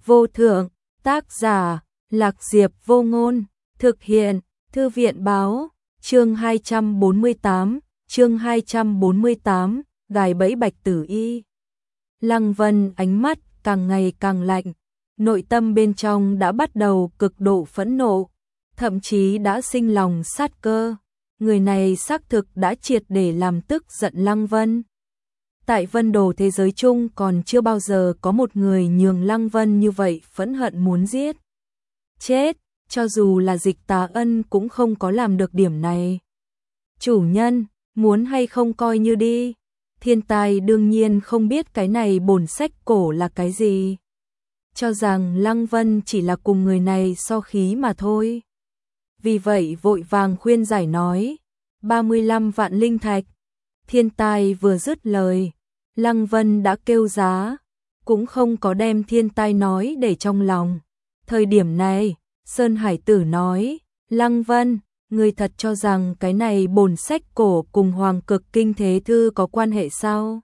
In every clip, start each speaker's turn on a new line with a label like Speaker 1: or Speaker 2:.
Speaker 1: vô thượng, tác giả, Lạc Diệp Vô Ngôn, thực hiện, Thư viện báo, chương 248, gài bẫy Bạch Tử Y. Lăng Vân ánh mắt càng ngày càng lạnh, nội tâm bên trong đã bắt đầu cực độ phẫn nộ, thậm chí đã sinh lòng sát cơ. Người này xác thực đã triệt để làm tức giận Lăng Vân. Tại Vân Đồ thế giới chung còn chưa bao giờ có một người nhường Lăng Vân như vậy phẫn hận muốn giết. Chết, cho dù là Dịch Tà Ân cũng không có làm được điểm này. Chủ nhân, muốn hay không coi như đi. Thiên Tài đương nhiên không biết cái này bổn sách cổ là cái gì. Cho rằng Lăng Vân chỉ là cùng người này so khí mà thôi. Vì vậy vội vàng khuyên giải nói, 35 vạn linh thạch. Thiên Tài vừa dứt lời, Lăng Vân đã kêu giá, cũng không có đem Thiên Tài nói để trong lòng. Thời điểm này, Sơn Hải Tử nói, Lăng Vân, người thật cho rằng cái này bổn sách cổ cùng Hoàng Cực Kinh Thế Thư có quan hệ sao?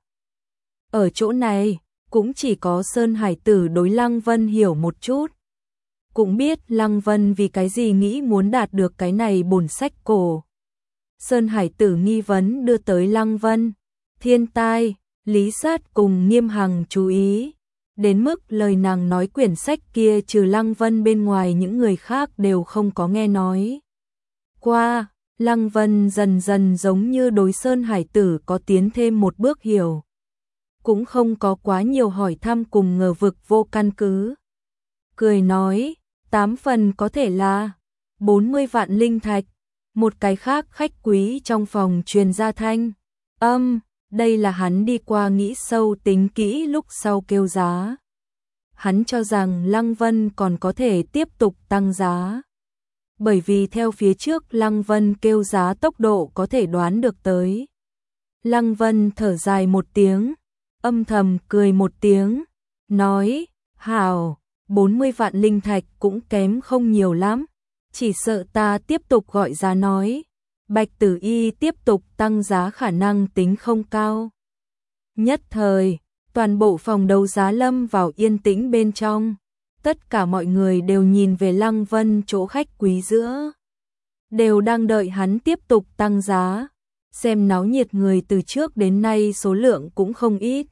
Speaker 1: Ở chỗ này, cũng chỉ có Sơn Hải Tử đối Lăng Vân hiểu một chút. Cũng biết Lăng Vân vì cái gì nghĩ muốn đạt được cái này bổn sách cổ. Sơn Hải Tử nghi vấn đưa tới Lăng Vân, Thiên Tai, Lý Sát cùng Nghiêm Hằng chú ý. Đến mức lời nàng nói quyển sách kia trừ Lăng Vân bên ngoài những người khác đều không có nghe nói. Qua, Lăng Vân dần dần giống như đối Sơn Hải Tử có tiến thêm một bước hiểu. Cũng không có quá nhiều hỏi thăm cùng ngờ vực vô căn cứ. Cười nói, 8 phần có thể là 40 vạn linh thạch. Một cái khác khách quý trong phòng truyền ra thanh đây là hắn đi qua nghĩ sâu tính kỹ lúc sau kêu giá. Hắn cho rằng Lăng Vân còn có thể tiếp tục tăng giá. Bởi vì theo phía trước Lăng Vân kêu giá tốc độ có thể đoán được tới. Lăng Vân thở dài một tiếng, âm thầm cười một tiếng, nói, hảo, 40 vạn linh thạch cũng kém không nhiều lắm. Chỉ sợ ta tiếp tục gọi giá nói, Bạch Tử Y tiếp tục tăng giá khả năng tính không cao. Nhất thời, toàn bộ phòng đấu giá lâm vào yên tĩnh bên trong. Tất cả mọi người đều nhìn về Lăng Vân chỗ khách quý giữa. Đều đang đợi hắn tiếp tục tăng giá. Xem náo nhiệt người từ trước đến nay số lượng cũng không ít.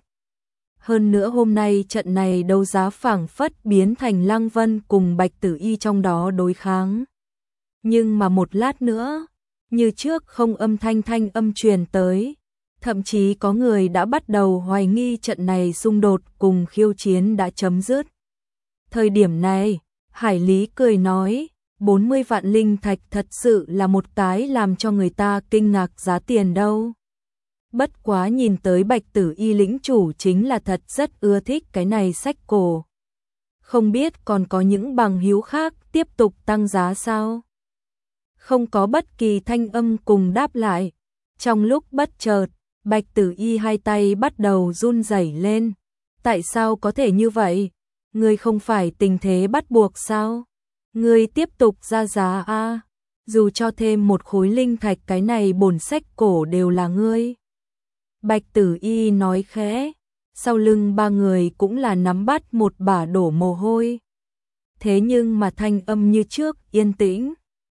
Speaker 1: Hơn nữa hôm nay trận này đấu giá phảng phất biến thành Lăng Vân cùng Bạch Tử Y trong đó đối kháng. Nhưng mà một lát nữa, như trước không âm thanh truyền tới. Thậm chí có người đã bắt đầu hoài nghi trận này xung đột cùng khiêu chiến đã chấm dứt. Thời điểm này, Hải Lý cười nói, 40 vạn linh thạch thật sự là một cái làm cho người ta kinh ngạc giá tiền đâu. Bất quá nhìn tới Bạch Tử Y lĩnh chủ chính là thật rất ưa thích cái này sách cổ. Không biết còn có những bằng hữu khác tiếp tục tăng giá sao? Không có bất kỳ thanh âm cùng đáp lại. Trong lúc bất chợt, Bạch Tử Y hai tay bắt đầu run rẩy lên. Tại sao có thể như vậy? Ngươi không phải tình thế bắt buộc sao? Ngươi tiếp tục ra giá a, dù cho thêm một khối linh thạch cái này bổn sách cổ đều là ngươi. Bạch Tử Y nói khẽ, sau lưng ba người cũng là nắm bắt một bả đổ mồ hôi. Thế nhưng mà thanh âm như trước yên tĩnh.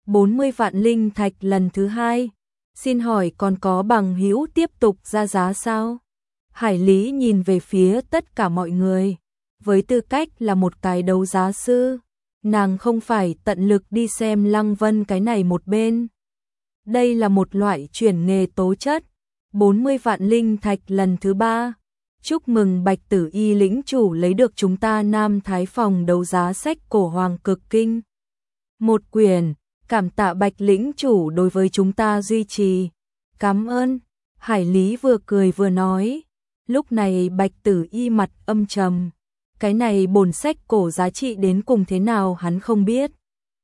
Speaker 1: 40 vạn linh thạch lần thứ hai. Xin hỏi còn có bằng hữu tiếp tục ra giá sao? Hải Lý nhìn về phía tất cả mọi người. Với tư cách là một cái đấu giá sư, nàng không phải tận lực đi xem Lăng Vân cái này một bên. Đây là một loại chuyển nghề tố chất. 40 vạn linh thạch lần thứ ba. Chúc mừng Bạch Tử Y lĩnh chủ lấy được chúng ta Nam Thái phòng đấu giá sách cổ Hoàng Cực Kinh. Một quyển. Cảm tạ Bạch lĩnh chủ đối với chúng ta duy trì. Cảm ơn. Hải Lý vừa cười vừa nói. Lúc này Bạch Tử Y mặt âm trầm. Cái này bổn sách cổ giá trị đến cùng thế nào hắn không biết.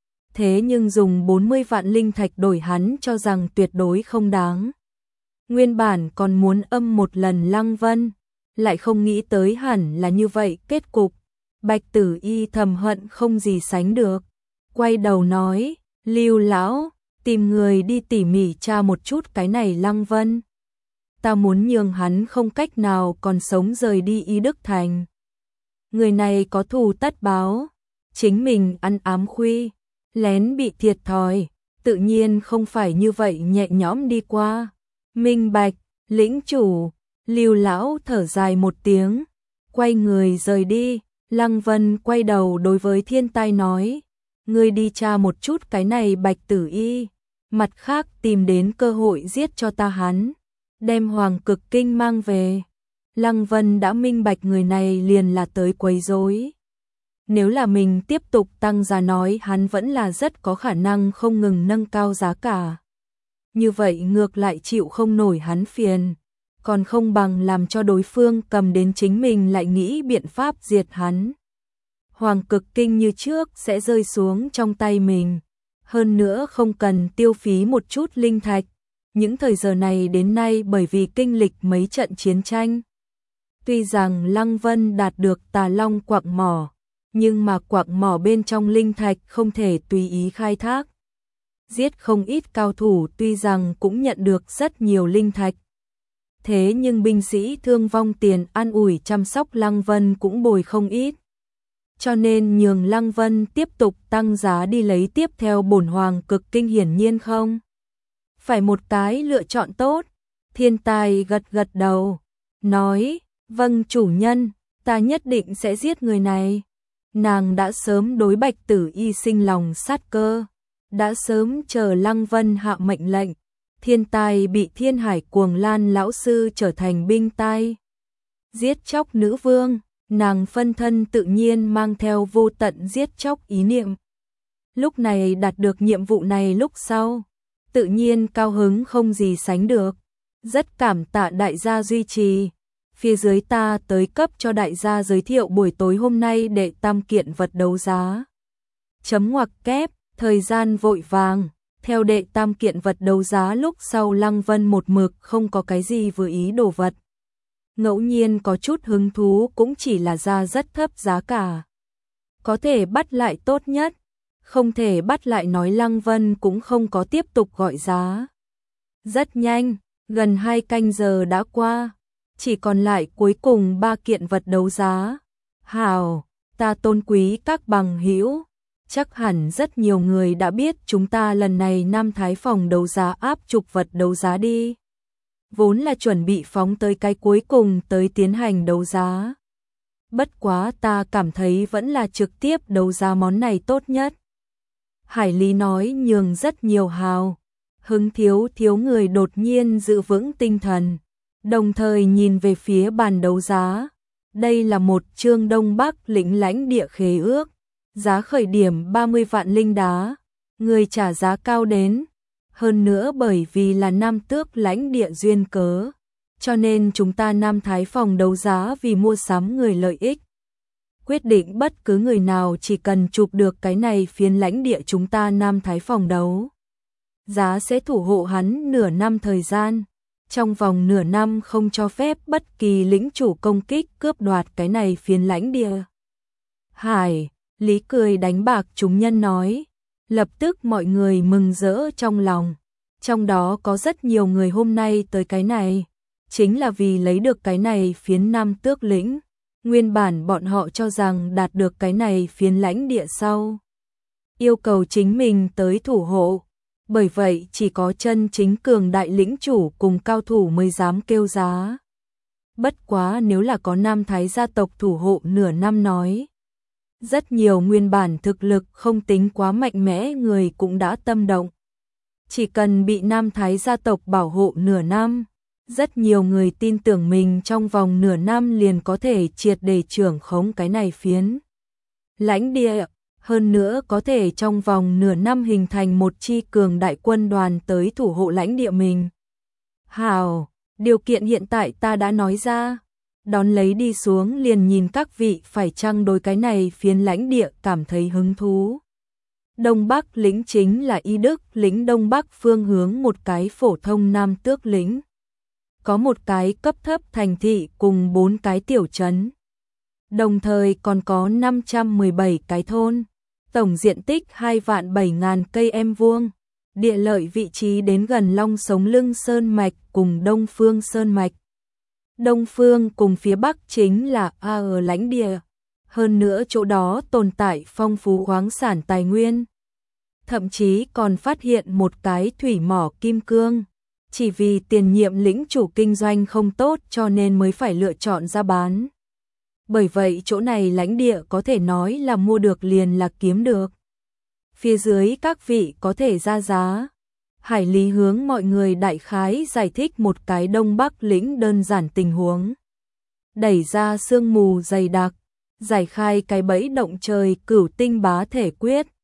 Speaker 1: Thế nhưng dùng 40 vạn linh thạch đổi hắn cho rằng tuyệt đối không đáng. Nguyên bản còn muốn âm một lần Lăng Vân. Lại không nghĩ tới hẳn là như vậy kết cục. Bạch Tử Y thầm hận không gì sánh được. Quay đầu nói. Lưu lão, tìm người đi tỉ mỉ tra một chút cái này Lăng Vân. Ta muốn nhường hắn không cách nào còn sống rời đi Y Đức Thành. người này có thù tất báo, chính mình ăn ám khuy, lén bị thiệt thòi, tự nhiên không phải như vậy nhẹ nhõm đi qua. Minh bạch, lĩnh chủ, Lưu lão thở dài một tiếng, quay người rời đi. Lăng Vân quay đầu đối với Thiên Tai nói, ngươi đi tra một chút cái này Bạch Tử Y, mặt khác tìm đến cơ hội giết cho ta hắn, đem Hoàng Cực Kinh mang về. Lăng Vân đã minh bạch người này liền là tới quấy rối. Nếu là mình tiếp tục tăng giá nói hắn vẫn là rất có khả năng không ngừng nâng cao giá cả. Như vậy ngược lại chịu không nổi hắn phiền, còn không bằng làm cho đối phương cầm đến chính mình lại nghĩ biện pháp diệt hắn. Hoàng Cực Kinh như trước sẽ rơi xuống trong tay mình, hơn nữa không cần tiêu phí một chút linh thạch. Những thời giờ này đến nay bởi vì kinh lịch mấy trận chiến tranh, tuy rằng Lăng Vân đạt được Tà Long quặng mỏ, nhưng mà quặng mỏ bên trong linh thạch không thể tùy ý khai thác. Giết không ít cao thủ tuy rằng cũng nhận được rất nhiều linh thạch. Thế nhưng binh sĩ thương vong tiền an ủi chăm sóc Lăng Vân cũng bồi không ít. Cho nên nhường Lăng Vân tiếp tục tăng giá đi lấy tiếp theo bổn Hoàng Cực Kinh hiển nhiên không phải một cái lựa chọn tốt. Thiên Tai gật gật đầu, nói, vâng chủ nhân, ta nhất định sẽ giết người này. Nàng đã sớm đối Bạch Tử Y sinh lòng sát cơ, đã sớm chờ Lăng Vân hạ mệnh lệnh. Thiên Tai bị Thiên Hải Cuồng Lan lão sư trở thành binh tai, giết chóc nữ vương, nàng phân thân tự nhiên mang theo vô tận giết chóc ý niệm. Lúc này đạt được nhiệm vụ này lúc sau, tự nhiên cao hứng không gì sánh được, rất cảm tạ đại gia duy trì. Phía dưới ta tới cấp cho đại gia giới thiệu buổi tối hôm nay đệ tam kiện vật đấu giá. Chấm ngoặc kép, thời gian vội vàng, theo đệ tam kiện vật đấu giá lúc sau Lăng Vân một mực không có cái gì vừa ý đồ vật. Ngẫu nhiên có chút hứng thú cũng chỉ là ra rất thấp giá cả. Có thể bắt lại tốt nhất, không thể bắt lại nói Lăng Vân cũng không có tiếp tục gọi giá. Rất nhanh, gần 2 canh giờ đã qua, chỉ còn lại cuối cùng 3 kiện vật đấu giá. Hào, ta tôn quý các bằng hữu, chắc hẳn rất nhiều người đã biết chúng ta lần này Nam Thái phòng đấu giá áp trục vật đấu giá đi. Vốn là chuẩn bị phóng tới cái cuối cùng tới tiến hành đấu giá. Bất quá ta cảm thấy vẫn là trực tiếp đấu giá món này tốt nhất. Hải Lý nói nhường rất nhiều hào hứng thiếu người đột nhiên giữ vững tinh thần, đồng thời nhìn về phía bàn đấu giá. Đây là một chương Đông Bắc lĩnh lãnh địa khế ước, giá khởi điểm 30 vạn linh đá, người trả giá cao đến. Hơn nữa bởi vì là Nam Tước lãnh địa duyên cớ, cho nên chúng ta Nam Thái phòng đấu giá vì mua sắm người lợi ích. Quyết định bất cứ người nào chỉ cần chụp được cái này phiến lãnh địa chúng ta Nam Thái phòng đấu giá sẽ thủ hộ hắn nửa năm thời gian. Trong vòng nửa năm không cho phép bất kỳ lĩnh chủ công kích cướp đoạt cái này phiến lãnh địa. Hải Lý cười đánh bạc chúng nhân nói. Lập tức mọi người mừng rỡ trong lòng. Trong đó có rất nhiều người hôm nay tới cái này, chính là vì lấy được cái này phiến Nam Tước lĩnh. Nguyên bản bọn họ cho rằng đạt được cái này phiến lãnh địa sau, yêu cầu chính mình tới thủ hộ. Bởi vậy chỉ có chân chính cường đại lĩnh chủ cùng cao thủ mới dám kêu giá. Bất quá nếu là có Nam Thái gia tộc thủ hộ nửa năm nói, rất nhiều nguyên bản thực lực không tính quá mạnh mẽ người cũng đã tâm động. Chỉ cần bị Nam Thái gia tộc bảo hộ nửa năm, rất nhiều người tin tưởng mình trong vòng nửa năm liền có thể triệt để trưởng khống cái này phiến lãnh địa. Hơn nữa có thể trong vòng nửa năm hình thành một chi cường đại quân đoàn tới thủ hộ lãnh địa mình. Hào, điều kiện hiện tại ta đã nói ra. Đón lấy đi xuống liền nhìn các vị phải chăng đối cái này phiến lãnh địa cảm thấy hứng thú. Đông Bắc lĩnh chính là Y Đức lĩnh Đông Bắc phương hướng một cái phổ thông Nam Tước lĩnh. Có một cái cấp thấp thành thị cùng 4 cái tiểu trấn. Đồng thời còn có 517 cái thôn. Tổng diện tích 2.700.000 cây em vuông. Địa lợi vị trí đến gần Long Sống Lưng Sơn Mạch cùng Đông Phương Sơn Mạch. Đông phương cùng phía bắc chính là ở lãnh địa, hơn nữa chỗ đó tồn tại phong phú khoáng sản tài nguyên. Thậm chí còn phát hiện một cái thủy mỏ kim cương. Chỉ vì tiền nhiệm lĩnh chủ kinh doanh không tốt cho nên mới phải lựa chọn ra bán. Bởi vậy chỗ này lãnh địa có thể nói là mua được liền là kiếm được. Phía dưới các vị có thể ra giá. Hải Lý hướng mọi người đại khái giải thích một cái Đông Bắc lĩnh đơn giản tình huống. Đẩy ra sương mù dày đặc, giải khai cái bẫy động trời cửu tinh bá thể quyết.